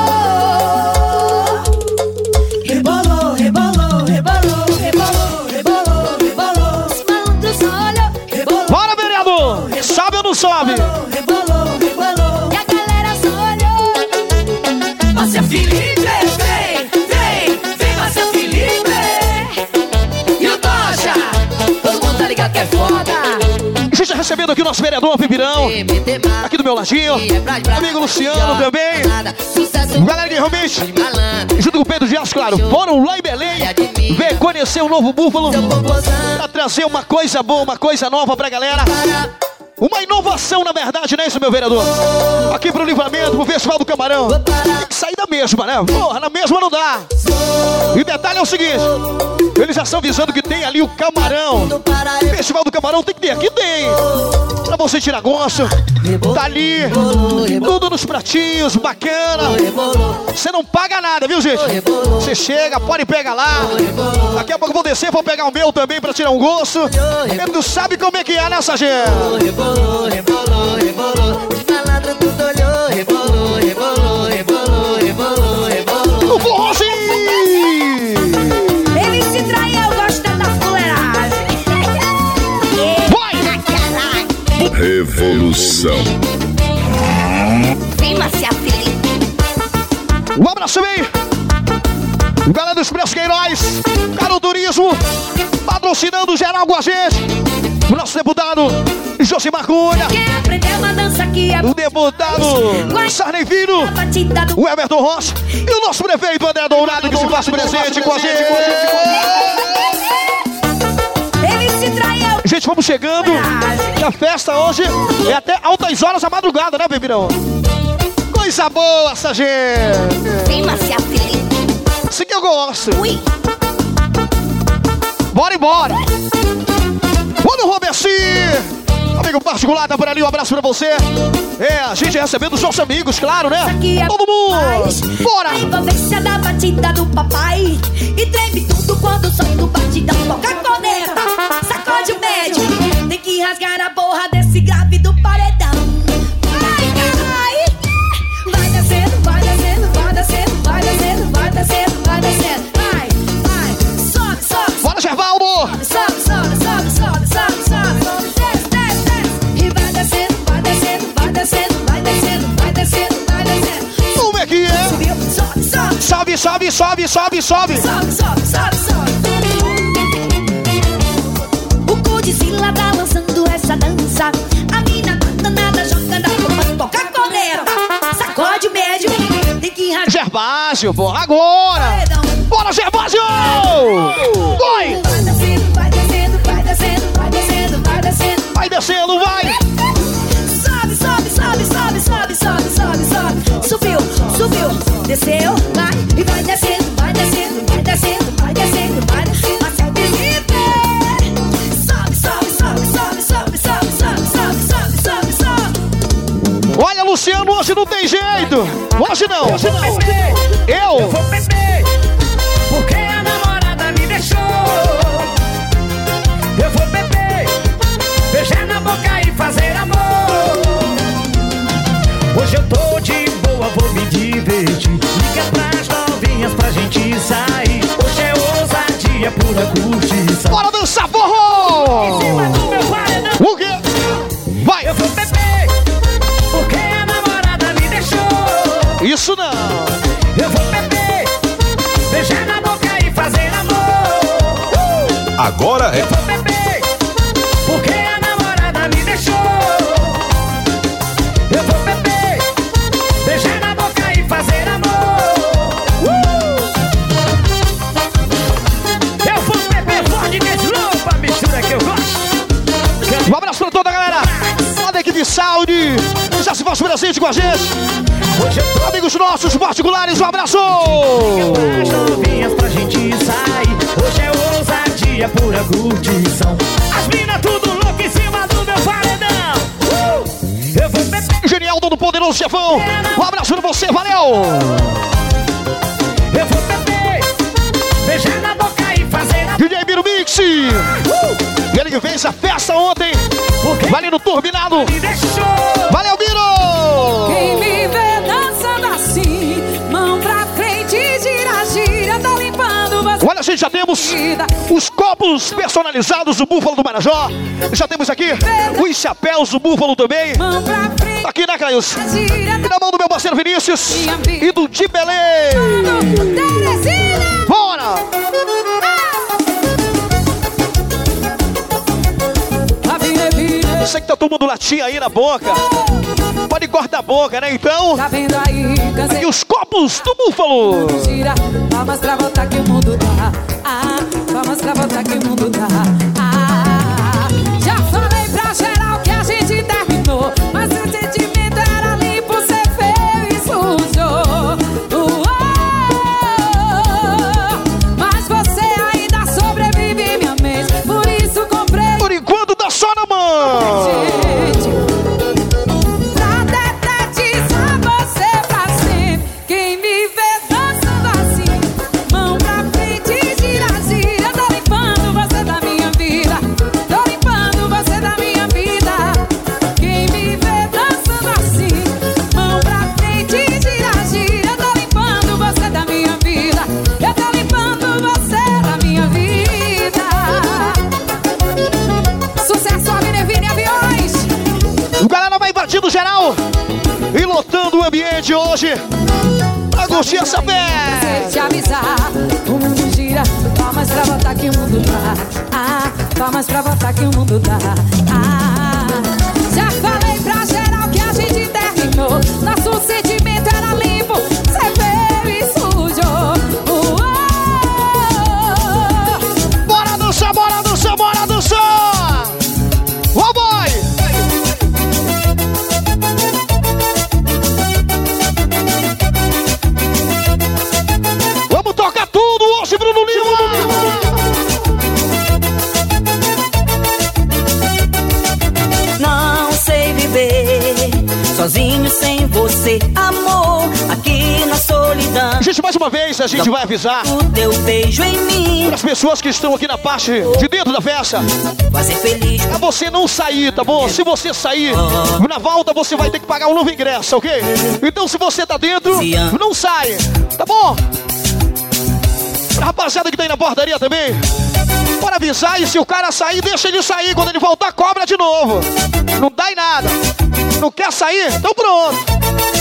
Speaker 5: Rebolou, rebolou, rebolou, rebolou, rebolou, rebolou.
Speaker 3: Os malandros só olham.
Speaker 5: Rebolou,
Speaker 2: Bora, vereador! Sobe ou não sobe?
Speaker 5: rebolou, rebolou.
Speaker 3: E a galera só olhou.
Speaker 5: Márcia Felipe, vem, vem, vem, Márcia Felipe. E o Tocha, todo mundo tá ligado que é foda.
Speaker 2: Gente, recebendo aqui o nosso vereador Pipirão. Aqui do meu ladinho. Amigo Luciano também. Galera que realmente, junto com o Pedro Dias, claro, foram lá em Belém ver, conhecer o novo Búfalo, pra trazer uma coisa boa, uma coisa nova pra galera. Uma inovação, na verdade, não é isso, meu vereador? Aqui pro Livramento, pro Festival do Camarão. Tem que sair da mesma, né? Porra, na mesma não dá. E o detalhe é o seguinte: eles já estão avisando que tem ali o Camarão. Festival do Camarão tem que ter, aqui tem. Pra você tirar gosto. Tá ali, tudo nos pratinhos, bacana. Você não paga nada, viu, gente? Você chega, pode pegar lá. Daqui a pouco eu vou descer, vou pegar o meu também pra tirar um gosto. Ele não sabe como é que é nessa gente.
Speaker 5: Rebolou, rebolou, rebolou. Os malandros tudo olhou. Rebolou, rebolou, rebolou, rebolou, rebolou.
Speaker 2: O forrozinho!
Speaker 3: Ele se traiu, gosta da fuleiragem.
Speaker 2: Vai!
Speaker 1: Revolução.
Speaker 3: Vem, Márcia Felipe.
Speaker 2: Um abraço também. Galera do Expresso Queiroz, Caro Turismo, patrocinando geral com a gente. O nosso deputado Josimar Cunha.
Speaker 3: Quem aprendeu uma dança que é
Speaker 2: O deputado Sarney Filho,
Speaker 3: a batida do...
Speaker 2: o Everton Rocha e o nosso prefeito André Dourado, que se faz presente com a gente.
Speaker 3: Ele se traiu.
Speaker 2: Gente, vamos chegando. E a festa hoje é até altas horas da madrugada, né, Bebirão? Coisa boa essa gente.
Speaker 3: Vem, Márcia Felipe.
Speaker 2: Assim que eu gosto.
Speaker 3: Ui.
Speaker 2: Bora embora. Olha o Robertinho. Amigo particular, tá por ali, um abraço pra você. É, a gente recebendo os nossos amigos, claro, né?
Speaker 3: Aqui é
Speaker 2: Todo mundo.
Speaker 3: paz.
Speaker 2: Bora.
Speaker 3: A envolvência da batida do papai. E treme tudo quando o som do batidão toca a corneta. Sacode o médio. Tem que rasgar a porra desse grave do paredão. Vai, cai. Vai descendo, vai descendo, vai descendo, vai descendo, vai descendo, vai descendo. Vai, vai. Sobe, sobe,
Speaker 2: Bora, Gervaldo.
Speaker 3: sobe, sobe, sobe, sobe, sobe, sobe, sobe. Desce, desce, desce. E vai descendo, vai descendo, vai descendo, vai descendo, vai descendo, vai descendo.
Speaker 2: Como é que é?
Speaker 3: Subiu, sobe, sobe,
Speaker 2: Sobe, sobe, sobe, sobe, sobe.
Speaker 3: sobe, sobe, sobe, sobe. O Godzilla tá lançando essa dança. A mina nada, nada, joga na roupa, toca a corneta. Sacode o médio, tem que rasgar.
Speaker 2: Gervásio, porra, agora. Bora, Gervásio. Vai.
Speaker 3: Vai descendo, vai descendo, vai descendo, vai descendo, vai descendo.
Speaker 2: Vai descendo, vai.
Speaker 3: Sobe, sobe, sobe, sobe, sobe, sobe, sobe, sobe. Subiu, subiu, desceu, vai e vai descendo, vai descendo, vai descendo, vai descendo, vai descendo. Marcel Felipe. Sobe, sobe,
Speaker 2: Luciano, hoje não tem jeito. Hoje não. Hoje não.
Speaker 7: Eu
Speaker 2: Eu.
Speaker 7: vou beber, porque a namorada me deixou. Eu vou beber, beijar na boca e fazer amor. Hoje eu tô de boa, vou me divertir. Liga pras novinhas pra gente sair. Hoje é ousadia, pura curtição.
Speaker 2: Bora dançar forró.
Speaker 7: Em cima do meu paredão.
Speaker 2: O quê? Vai.
Speaker 7: Eu vou beber, porque a namorada me deixou.
Speaker 2: Isso não.
Speaker 7: Eu vou beber, beijar na boca e fazer amor. Uh!
Speaker 1: Agora é
Speaker 7: Eu vou beber, porque a namorada me deixou. Eu vou beber, beijar na boca e fazer amor. Uh! Eu vou beber vodka de loupa, mistura que eu gosto.
Speaker 2: Um abraço pra toda a galera. Lá da equipe Saúde. Já se faz presente com a gente.
Speaker 7: Hoje eu tô
Speaker 2: Amigos nossos particulares, um abraço.
Speaker 7: as novinhas pra gente sair. Hoje é ousadia, pura curtição. As minas tudo louco em cima do meu paredão. Uh! Eu vou beber,
Speaker 2: Genialdo do Poderoso Chefão. Um abraço pra você, valeu.
Speaker 7: eu vou beber, beijar na boca e fazer a...
Speaker 2: D J Biro Mix.
Speaker 7: Uh!
Speaker 2: Ele que fez a festa ontem.
Speaker 7: Porque
Speaker 2: Valendo turbinado.
Speaker 7: me deixou.
Speaker 2: Valeu, Biro.
Speaker 6: Quem me vê dançando assim, mão pra frente, gira, gira, tá limpando você.
Speaker 2: Olha, gente, já temos os copos personalizados do Búfalo do Marajó. Já temos aqui os chapéus do Búfalo também.
Speaker 6: Mão pra frente,
Speaker 2: Aqui, né, Caíus?
Speaker 6: gira,
Speaker 2: E na mão do meu parceiro Vinícius e do Di Belém.
Speaker 6: Teresina.
Speaker 2: Bora!
Speaker 6: A vira, vira.
Speaker 2: Eu sei que tá todo mundo latinha aí na boca. Pode cortar a boca, né? Então,
Speaker 6: Tá vendo aí, cansei.
Speaker 2: aqui os copos do Búfalo.
Speaker 6: Gira, palmas pra voltar que o mundo dá. Ah, palmas pra voltar que o mundo dá. Ah, já falei pra geral que a gente terminou, mas o sentimento era limpo, cê feio e sujou. Uou, mas você ainda sobrevive em minha mente, por isso comprei.
Speaker 2: Por enquanto tá só na mão.
Speaker 6: Gente, pra detetizar você pra sempre. Quem me vê dançando assim, mão pra frente, gira, gira. Tô limpando você da minha vida. Tô limpando você da minha vida. Quem me vê dançando assim, mão pra frente, gira, gira. Tô limpando você da minha vida. Eu tô limpando você da minha vida. Sucesso, Avenida Aviões.
Speaker 2: O galera vai invadindo geral e lotando o ambiente hoje pra curtir essa festa.
Speaker 6: Te avisar, o mundo gira, palmas pra botar que o mundo dá. Ah, palmas pra botar que o mundo dá. Ah, já falei pra geral que a gente terminou. Nosso sentimento era limpo, cê veio e sujou. Uou,
Speaker 2: Bora dançar, bora dançar, bora dançar! Ô, boy! Vamos tocar tudo hoje, Bruno Lima!
Speaker 5: Não sei viver sozinho sem você, amor, aqui na solidão.
Speaker 2: Gente, mais uma vez a gente vai avisar
Speaker 5: O teu beijo em mim,
Speaker 2: para as pessoas que estão aqui na parte de dentro da festa,
Speaker 5: fazer feliz.
Speaker 2: pra você não sair, tá bom? Se você sair, na volta você vai ter que pagar um novo ingresso, ok? Então se você tá dentro, não sai, tá bom? Pra rapaziada que tá aí na portaria também, bora avisar, e se o cara sair, deixa ele sair. Quando ele voltar, cobra de novo. Não dá em nada. Não quer sair? Então pronto.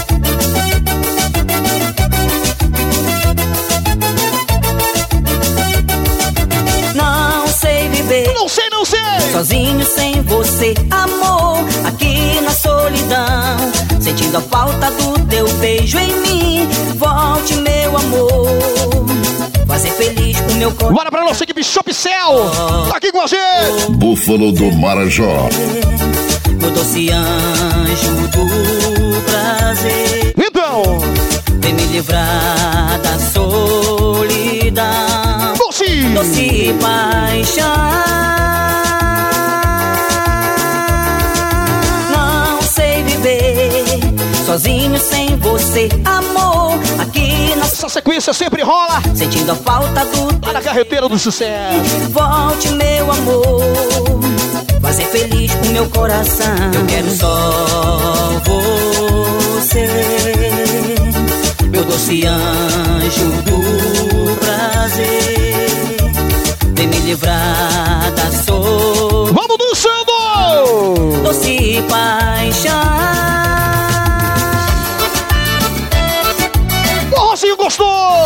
Speaker 5: Não sei viver
Speaker 2: Não sei, não sei.
Speaker 5: sozinho sem você, amor, aqui na solidão. Sentindo a falta do teu beijo em mim, volte meu amor, fazer feliz o meu coração.
Speaker 2: Bora pra nossa equipe Shop Cell. Tá aqui com a gente.
Speaker 1: Búfalo do Marajó.
Speaker 5: Meu doce anjo do prazer,
Speaker 2: Então,
Speaker 5: vem me livrar da solidão.
Speaker 2: doce.
Speaker 5: Doce paixão. Não sei viver sem você, amor. Aqui na
Speaker 2: Essa sequência sempre rola
Speaker 5: sentindo a falta do
Speaker 2: lá na carreteira do sucesso.
Speaker 5: volte, meu amor, fazer feliz o meu coração. Eu quero só você, meu doce anjo do prazer, vem me livrar da solidão.
Speaker 2: Vamos dançando!
Speaker 5: Doce paixão.
Speaker 2: O Rosinho gostou!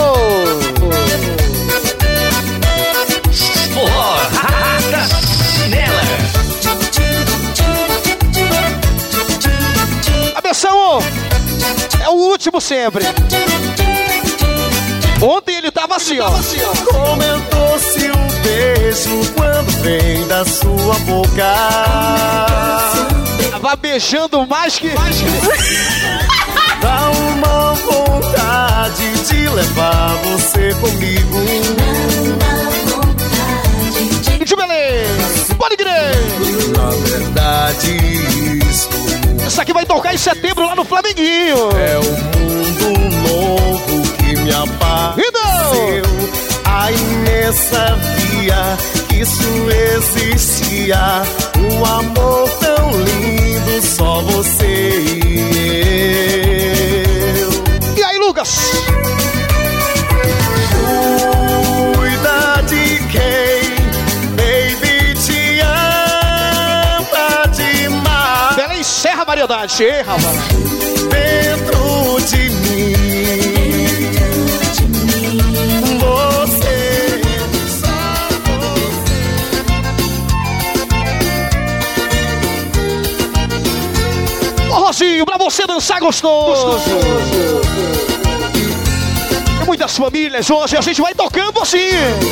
Speaker 2: Atenção! É o último sempre. Ontem ele tava assim, ó.
Speaker 8: Como eu doce um beijo quando vem da sua boca.
Speaker 2: Tava beijando mais que...
Speaker 8: Dá uma vontade de levar você comigo.
Speaker 2: De beleza! Pode crer!
Speaker 8: Na verdade, isto
Speaker 2: Isso aqui vai tocar em setembro lá no Flamenguinho.
Speaker 8: é um mundo novo que me apareceu. Aí nessa via que isso existia, um amor tão lindo, só você e eu.
Speaker 2: E aí, Lucas?
Speaker 8: Cuida de quem, baby, te ama demais.
Speaker 2: Belém Serra Variedade. Ei, rapaz.
Speaker 8: Dentro de mim, você, só você.
Speaker 2: Ô, Rosinho, pra você dançar gostoso. Tem muitas famílias hoje, a gente vai tocando assim.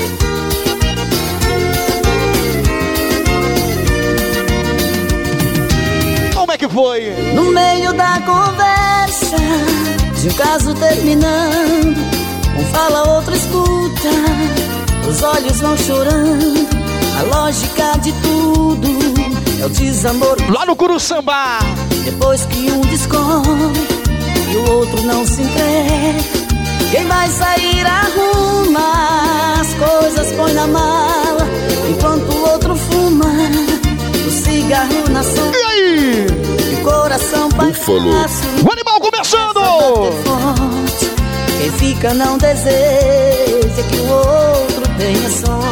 Speaker 2: Como é que foi?
Speaker 5: No meio da conversa, de um caso terminando, um fala, outro escuta, os olhos vão chorando. A lógica de tudo é o desamor.
Speaker 2: Lá no Curuçambá.
Speaker 5: Depois que um descobre e o outro não se entrega, quem vai sair arruma as coisas, põe na mala, enquanto o outro fuma o cigarro na sombra.
Speaker 2: E aí?
Speaker 5: E o coração
Speaker 1: Búfalo.
Speaker 2: O animal começando!
Speaker 5: forte. Quem fica não deseja que o outro tenha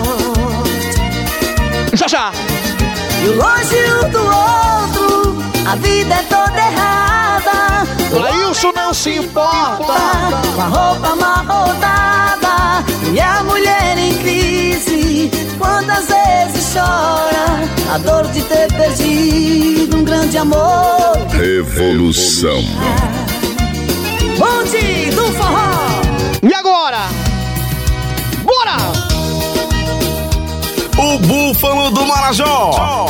Speaker 5: sorte.
Speaker 2: Já já!
Speaker 5: E o longe do outro, a vida é toda errada.
Speaker 2: Laílson não se importa.
Speaker 5: Com a roupa amarrotada e a mulher em crise, quantas vezes chora a dor de ter perdido um grande amor.
Speaker 1: Revolução.
Speaker 5: Bonde do forró.
Speaker 2: E agora? Bora!
Speaker 9: O Búfalo do Marajó.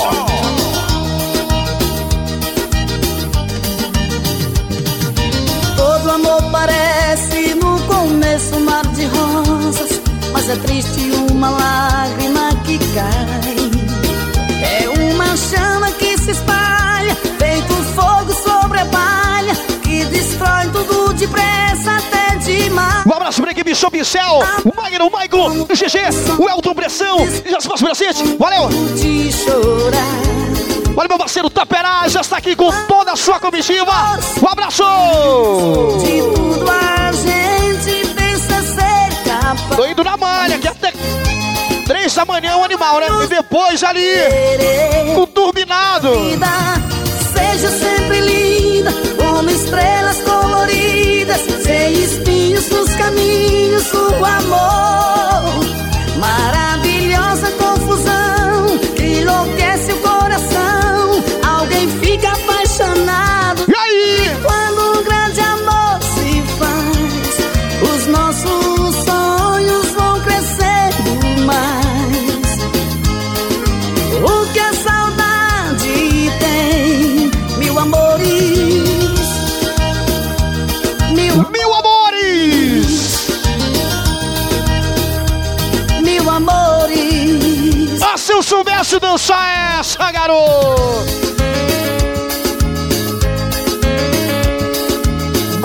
Speaker 5: Todo amor parece no começo um mar de rosas, mas é triste uma lágrima que cai. É uma chama que se espalha, feito fogo sobre a palha, que destrói tudo depressa até demais.
Speaker 2: Um abraço pra equipe Show Pincel, o Magno, o Maicon, o G G, o Elton Pressão, e já se faz presente. Valeu!
Speaker 5: De chorar.
Speaker 2: Olha, meu parceiro Taperá, já está aqui com toda a sua comitiva. Um abraço!
Speaker 5: De tudo a gente pensa ser capaz.
Speaker 2: Tô indo na malha, que até três da manhã é um animal, né? E depois ali, o turbinado.
Speaker 5: Seja sempre linda, como estrelas coloridas, sem espinhos nos caminhos do amor. Maravilhosa confusão que enlouquece o coração. Alguém fica apaixonado.
Speaker 2: E aí?
Speaker 5: Quando um grande amor se faz, os nossos sonhos vão crescendo mais. O que a saudade tem, mil amores, mil,
Speaker 2: Mil amores!
Speaker 5: mil amores.
Speaker 2: Ah, se eu soubesse dançar essa, garoto!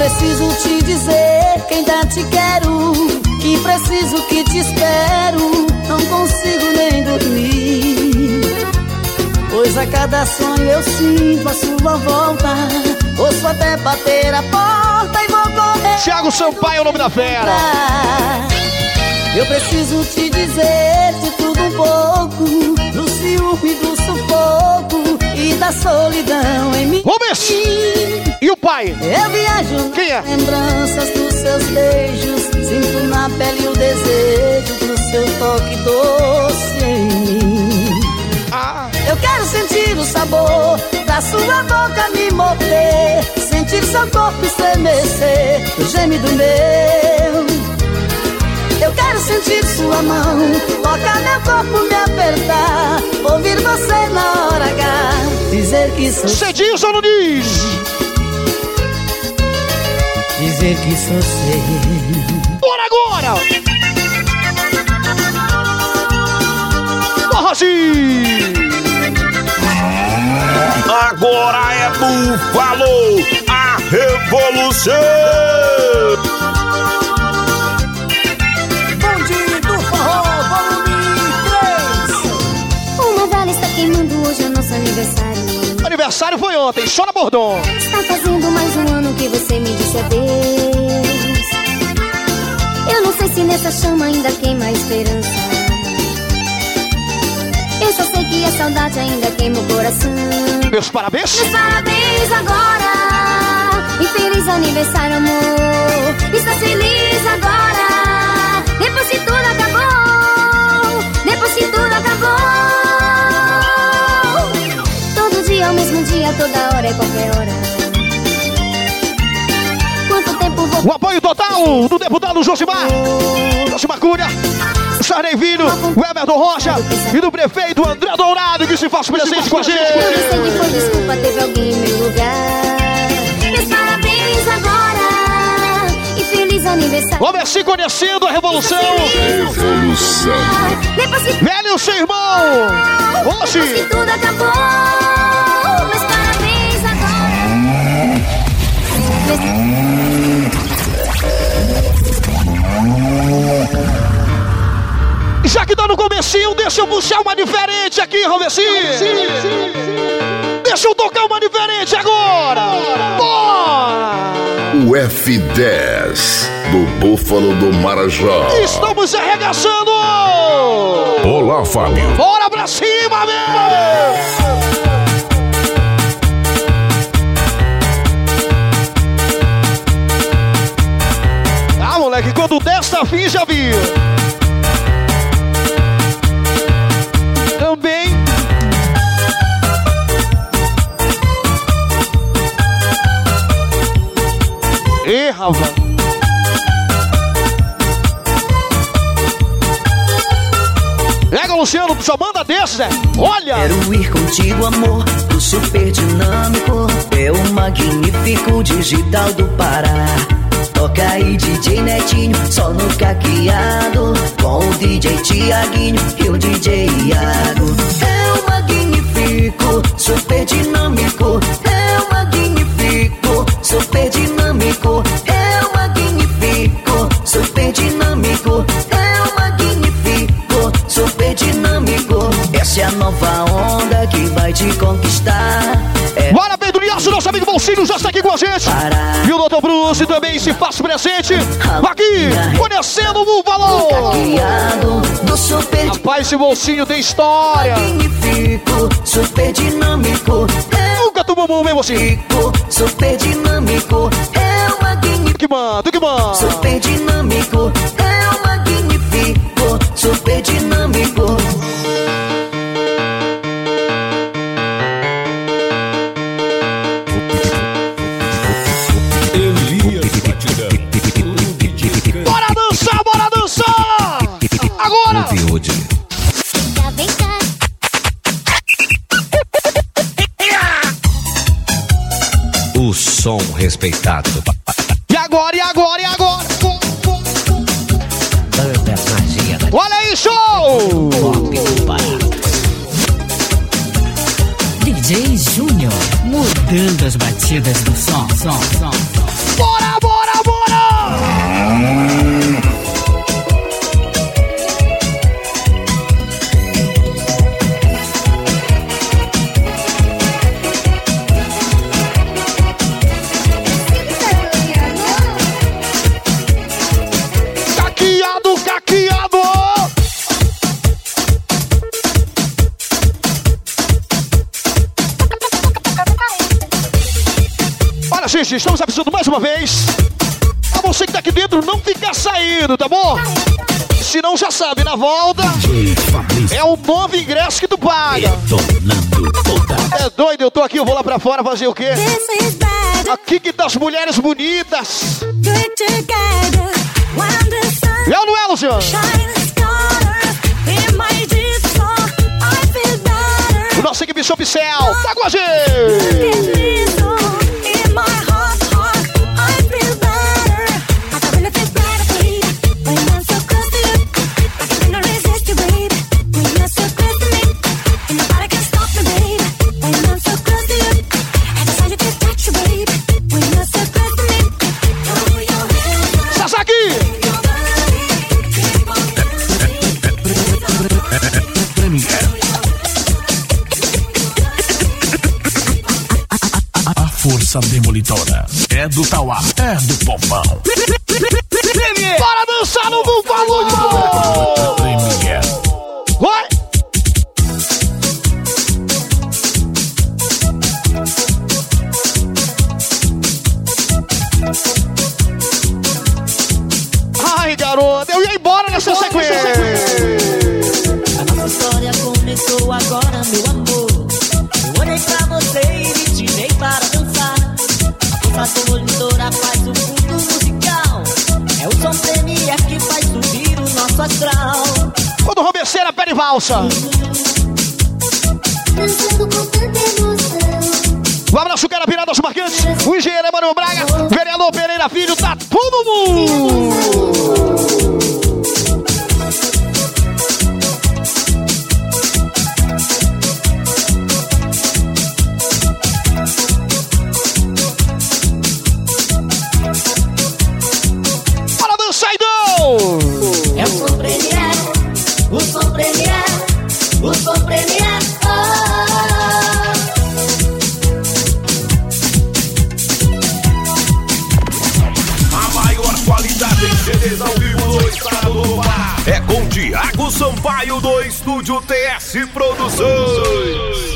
Speaker 10: preciso te dizer que ainda te quero, que preciso que te espero, não consigo nem dormir, pois a cada sonho eu sinto a sua volta, ouço até bater a porta e vou correr.
Speaker 2: Thiago Sampaio é o nome da fera.
Speaker 10: Eu preciso te dizer de tudo um pouco, do ciúme, do sufoco e da solidão em mim.
Speaker 2: Vamos! E o pai?
Speaker 10: Eu viajo
Speaker 2: Quem é?
Speaker 10: lembranças dos seus beijos, sinto na pele o desejo do seu toque doce em mim.
Speaker 2: Ah.
Speaker 10: Eu quero sentir o sabor da sua boca me morder, sentir seu corpo estremecer, o gemido meu. Eu quero sentir sua mão, tocar meu corpo, me apertar, ouvir você na hora H, dizer que sou
Speaker 2: Você diz ou não diz?
Speaker 10: Dizer que sou seu.
Speaker 2: Bora agora! Porra, sim!
Speaker 9: Agora é Búfalo, a revolução!
Speaker 10: Bonde do Forró, volume três.
Speaker 3: Uma vela está queimando hoje é nosso aniversário.
Speaker 2: Aniversário foi ontem, só na Bordon.
Speaker 3: Está fazendo mais um ano que você me disse adeus. Eu não sei se nessa chama ainda queima a esperança. Eu só sei que a saudade ainda queima o coração.
Speaker 2: Meus parabéns.
Speaker 3: Meus parabéns agora. E feliz aniversário, amor. Estás feliz agora. Depois que tudo acabou. Depois que tudo acabou. Todo dia é o mesmo dia, toda hora é qualquer hora. Quanto tempo vou...
Speaker 2: O apoio total do deputado Josimar. Josimar Cunha. Sarney Filho, o Everton Rocha e do prefeito André Dourado, que se faz presente com a gente.
Speaker 3: Eu sei que foi desculpa, teve alguém em meu lugar. Meus parabéns agora e feliz aniversário.
Speaker 2: Vamos assim conhecendo a revolução.
Speaker 1: Revolução.
Speaker 3: Depois que
Speaker 2: Velho seu irmão.
Speaker 3: Depois que
Speaker 2: Hoje.
Speaker 3: tudo acabou. Meus parabéns agora.
Speaker 2: Já que tá no comecinho, deixa eu puxar uma diferente aqui, Rovecinho. Deixa eu tocar uma diferente agora. Bora!
Speaker 1: O F dez do Búfalo do Marajó.
Speaker 2: Estamos arregaçando.
Speaker 9: Olá, Fábio.
Speaker 2: Bora pra cima, meu! Ah, moleque, quando desta fim já viu. Também. Ih, rapaz. Pega, Luciano, só manda desses, né? Olha!
Speaker 5: Quero ir contigo, amor, do super dinâmico. É o magnífico digital do Pará. Toca aí, D J Netinho, só no caqueado. Com o D J Tiaguinho e o D J Iago. É o magnífico, super dinâmico. É o magnífico, super dinâmico. É o magnífico, super dinâmico. É o magnífico, super dinâmico. Essa é a nova onda que vai te conquistar. É
Speaker 2: Bora, Pedro Niasso, nosso amigo Bolsinho já está aqui com a gente.
Speaker 5: Pará.
Speaker 2: E o doutor Bruce também se faz presente aqui, conhecendo o Búfalo.
Speaker 5: Caqueado do super
Speaker 2: Rapaz, esse bolsinho tem história.
Speaker 5: magnífico, super dinâmico. É
Speaker 2: Nunca tomou bom mesmo assim.
Speaker 5: magnífico, super dinâmico. É o magnífico,
Speaker 2: Que manda, que manda.
Speaker 5: super dinâmico. É o magnífico, super dinâmico.
Speaker 2: Bora dançar, bora dançar. Agora.
Speaker 3: Vem cá.
Speaker 11: O som respeitado do papai.
Speaker 2: E agora, e agora, e agora.
Speaker 11: Banda Magia da
Speaker 2: Olha aí, show.
Speaker 11: Pop do Pará.
Speaker 4: D J Júnior, mudando as batidas do som, som, som, som.
Speaker 2: Bora, Caqueado, caqueado. Olha, gente, estamos avisando mais uma vez. Pra você que tá aqui dentro, não ficar saindo, tá bom? Se não, já sabe, na volta é o novo ingresso que tu paga. É doido, eu tô aqui, eu vou lá pra fora fazer o quê? Aqui que tá as mulheres bonitas. É ou não é, Luciano? O nosso equipe Shop Cell tá com a gente.
Speaker 12: Força demolitora. É do Tauá, é do Pompão.
Speaker 2: Bora dançar no Bufalo!
Speaker 12: Premier.
Speaker 2: Vai! Ai, garota, eu ia embora nessa sequência.
Speaker 13: A nossa história começou agora, meu amor. Eu olhei pra você e te tirei para dançar. A força demolitora faz o fundo musical. É o som Premier que faz subir o nosso astral.
Speaker 2: Quando Roberceira, a pele valsa. O abraço, Carapirá das Marcantes. O engenheiro Emanuel Braga. Vereador Pereira Filho, tá todo mundo.
Speaker 13: É o som Premier, o som Premier, o som Premier. Oh.
Speaker 9: A maior qualidade em C Ds ao vivo no estado do Pará é com Thiago Sampaio do Estúdio T S Produções.